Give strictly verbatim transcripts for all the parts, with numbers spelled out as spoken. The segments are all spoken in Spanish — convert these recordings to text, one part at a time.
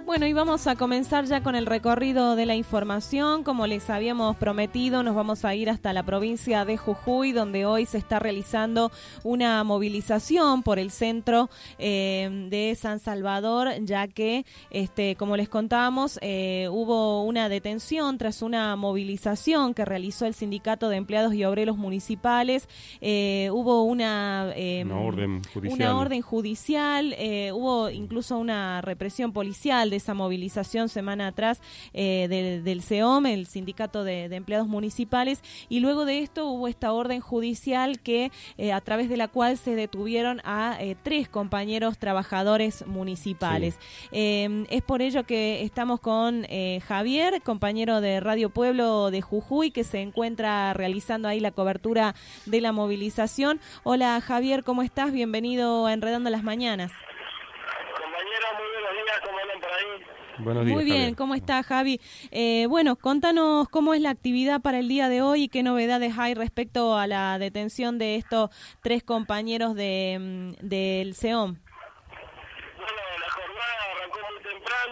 Bueno, y vamos a comenzar ya con el recorrido de la información. Como les habíamos prometido, nos vamos a ir hasta la provincia de Jujuy, donde hoy se está realizando una movilización por el centro eh, de San Salvador, ya que, este, como les contábamos, eh, hubo una detención tras una movilización que realizó el Sindicato de Empleados y Obreros Municipales. Eh, hubo una, eh, una orden judicial, una orden judicial eh, hubo incluso una represión policial de esa movilización semana atrás eh, del, del C E O M, el Sindicato de, de Empleados Municipales, y luego de esto hubo esta orden judicial que eh, a través de la cual se detuvieron a eh, tres compañeros trabajadores municipales. Sí. Eh, es por ello que estamos con eh, Javier, compañero de Radio Pueblo de Jujuy, que se encuentra realizando ahí la cobertura de la movilización. Hola Javier, ¿cómo estás? Bienvenido a Enredando las Mañanas. Compañera, muy buenos días, ¿cómo andan por ahí? Buenos días, muy bien, Javier. ¿Cómo está Javi? Eh, bueno, contanos cómo es la actividad para el día de hoy y qué novedades hay respecto a la detención de estos tres compañeros de del C E O M. Bueno, la jornada arrancó muy temprano,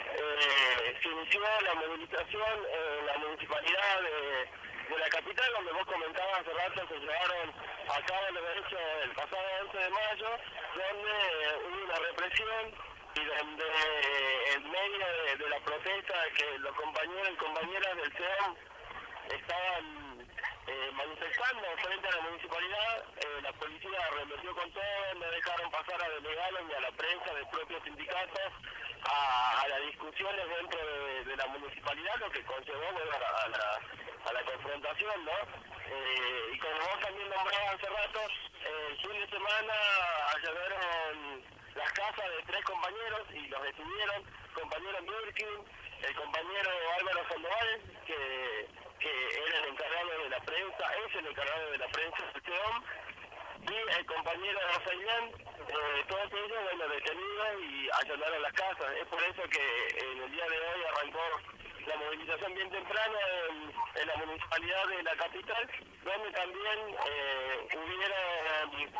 eh, se inició la movilización en la municipalidad de, de la capital, donde vos comentabas hace rato que llevaron a cabo los derechos el pasado once de mayo, donde eh, hubo una represión y donde eh, en medio de, de la protesta que los compañeros y compañeras del C E O M estaban eh, manifestando frente a la municipalidad, eh, la policía arremetió con todo, no dejaron pasar a delegados ni a la prensa del propio sindicato a, a las discusiones dentro de, de la municipalidad, lo que conllevó bueno, a, la, a, la, a la confrontación, ¿no? Eh, y como vos también nombrabas hace rato, eh, el fin de semana allanaron las casas de tres compañeros y los detuvieron, compañero Birkin, el compañero Álvaro Sandoval, que, que era el encargado de la prensa, es el encargado de la prensa del C E O M, y el compañero Zailán, eh, todos ellos, bueno, detenidos y allanaron las casas. Es por eso que en el día de hoy arrancó la movilización bien temprano en, en la municipalidad de la capital, donde también eh, hubieron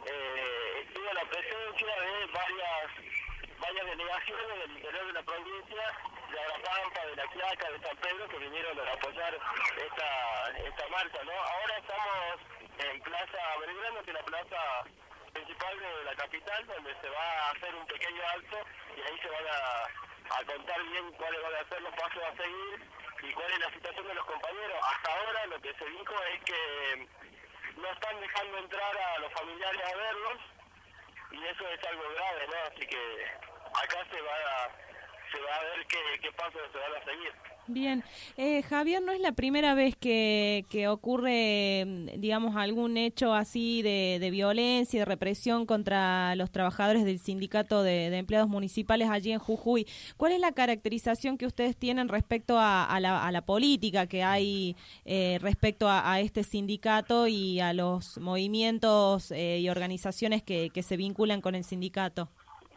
eh, estuvo la presencia de varias varias delegaciones del interior de la provincia, de Agrapampa, de La Quiaca, de San Pedro, que vinieron a apoyar esta esta marcha, ¿no? Ahora estamos en Plaza Belgrano, que es la plaza principal de la capital, donde se va a hacer un pequeño alto y ahí se van a, a contar bien cuáles van a ser los pasos a seguir y cuál es la situación de los compañeros. Hasta ahora lo que se dijo es que no están dejando entrar a los familiares a verlos y eso es algo grave, ¿no? Así que acá se va a, se va a ver qué, qué pasos se van a seguir. Bien, eh, Javier, no es la primera vez que, que ocurre, digamos, algún hecho así de, de violencia y de represión contra los trabajadores del Sindicato de, de Empleados Municipales allí en Jujuy. ¿Cuál es la caracterización que ustedes tienen respecto a, a, la, a la política que hay eh, respecto a, a este sindicato y a los movimientos eh, y organizaciones que, que se vinculan con el sindicato?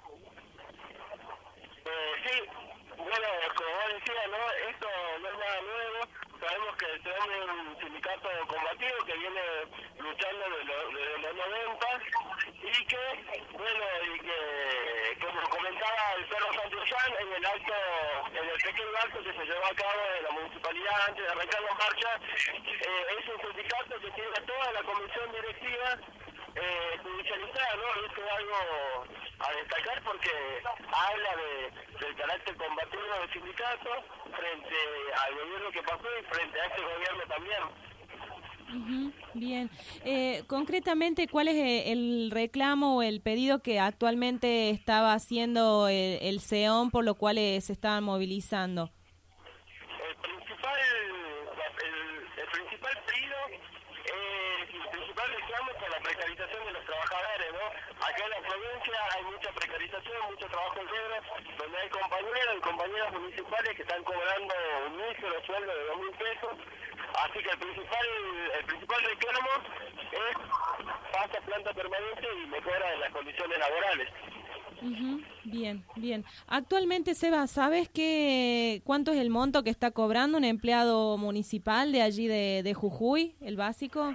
Sabemos que el C E O M es un sindicato combativo que viene luchando desde lo, de los noventa y que, bueno, y que, como comentaba el Perro Santillán en el acto, en el pequeño acto que se llevó a cabo en la municipalidad antes de arrancar la marcha, eh, es un sindicato que tiene a toda la comisión directiva eh, judicializada, ¿no? Y esto es algo a destacar porque habla de, del carácter combativo del sindicato frente al gobierno que pasó y frente a este gobierno también. Uh-huh, bien. Eh, concretamente, ¿cuál es el reclamo o el pedido que actualmente estaba haciendo el, el C E O M por lo cual eh, se estaban movilizando? El principal, el, el principal pedido es el principal reclamo por la precarización de los trabajadores, ¿no? Acá en la provincia hay mucha precarización, mucho trabajo negro, donde hay compañeros y compañeras municipales que están cobrando un mísero sueldo de dos mil pesos. Así que el principal el principal reclamo es paz a planta permanente y mejora en las condiciones laborales. Uh-huh. Bien, bien. Actualmente, Seba, ¿sabes qué, cuánto es el monto que está cobrando un empleado municipal de allí de, de Jujuy, el básico?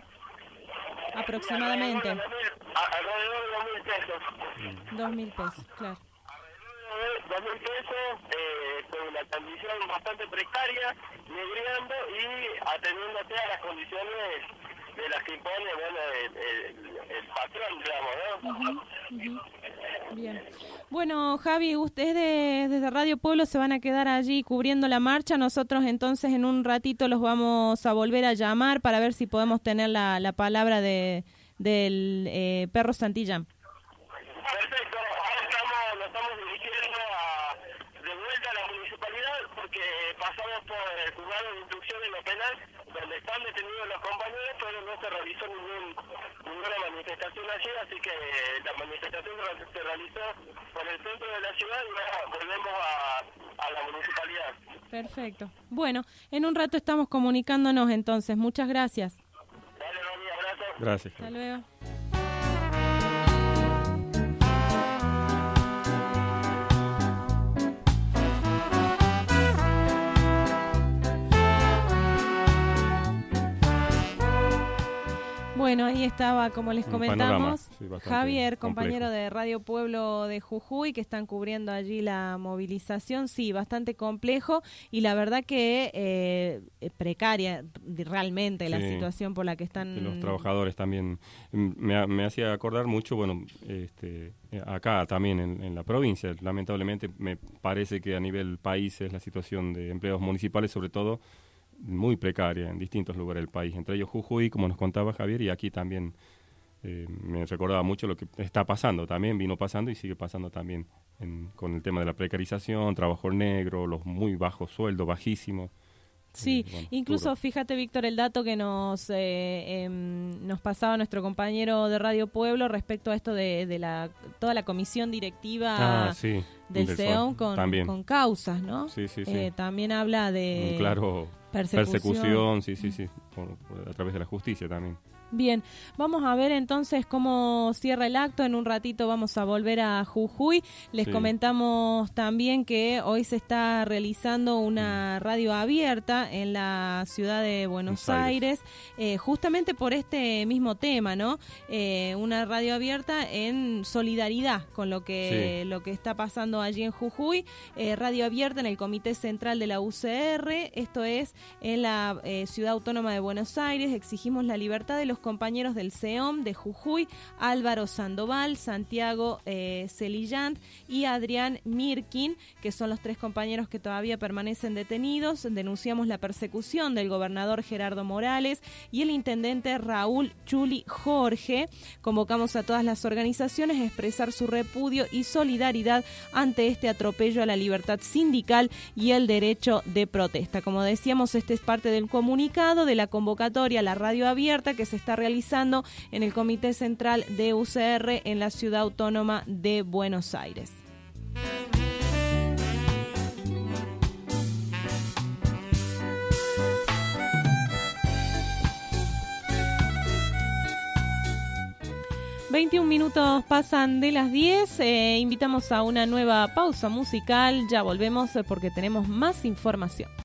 Aproximadamente. Alrededor de dos mil pesos. Dos mil pesos, claro. Alrededor de dos mil pesos, eh, con una condición bastante precaria, negriando y atendiéndote a las condiciones de las que impone, bueno, el, el, el patrón, digamos, ¿no? Uh-huh, uh-huh. Bien. Bueno, Javi, ustedes desde Radio Pueblo se van a quedar allí cubriendo la marcha. Nosotros entonces en un ratito los vamos a volver a llamar para ver si podemos tener la, la palabra de del eh, Perro Santillán. Perfecto. Ahora estamos, nos estamos dirigiendo a, de vuelta a la municipalidad porque pasamos por el juzgado de instrucción en lo penal, donde están detenidos los compañeros, pero no se realizó ningún, ninguna manifestación allí, así que la manifestación se realizó por el centro de la ciudad y ahora volvemos a, a la municipalidad. Perfecto. Bueno, en un rato estamos comunicándonos entonces. Muchas gracias. Dale, Rami, abrazo. Gracias. Hasta luego. Bueno, ahí estaba, como les comentamos, sí, Javier, compañero complejo. de Radio Pueblo de Jujuy, que están cubriendo allí la movilización. Sí, bastante complejo y la verdad que eh, precaria realmente sí, la situación por la que están... Los trabajadores también. Me, me hacía acordar mucho, bueno, este, acá también en, en la provincia. Lamentablemente me parece que a nivel país es la situación de empleados municipales, sobre todo, muy precaria en distintos lugares del país, entre ellos Jujuy, como nos contaba Javier, y aquí también eh, me recordaba mucho lo que está pasando, también vino pasando y sigue pasando también en, con el tema de la precarización, trabajo negro, los muy bajos sueldos, bajísimos. Sí, eh, bueno, incluso duro. Fíjate, Víctor, el dato que nos eh, eh, nos pasaba nuestro compañero de Radio Pueblo respecto a esto de, de la toda la comisión directiva ah, sí, del C E O M con, con causas, ¿no? Sí, sí, sí. Eh, también habla de... Un claro... Persecución. Persecución, sí, sí, sí, por, por, a través de la justicia también. Bien, vamos a ver entonces cómo cierra el acto. En un ratito vamos a volver a Jujuy. Les sí. comentamos también que hoy se está realizando una radio abierta en la ciudad de Buenos Aires, Aires eh, justamente por este mismo tema, ¿no? Eh, una radio abierta en solidaridad con lo que sí. lo que está pasando allí en Jujuy. Eh, radio abierta en el Comité Central de la U C R, esto es en la eh, Ciudad Autónoma de Buenos Aires. Exigimos la libertad de los compañeros del C E O M de Jujuy, Álvaro Sandoval, Santiago eh, Celillant y Adrián Mirkin, que son los tres compañeros que todavía permanecen detenidos. Denunciamos la persecución del gobernador Gerardo Morales y el intendente Raúl Chuli Jorge. Convocamos a todas las organizaciones a expresar su repudio y solidaridad ante este atropello a la libertad sindical y el derecho de protesta. Como decíamos, este es parte del comunicado de la convocatoria a la radio abierta que se está realizando en el Comité Central de U C R en la Ciudad Autónoma de Buenos Aires. veintiún minutos pasan de las diez, eh, invitamos a una nueva pausa musical, ya volvemos porque tenemos más información.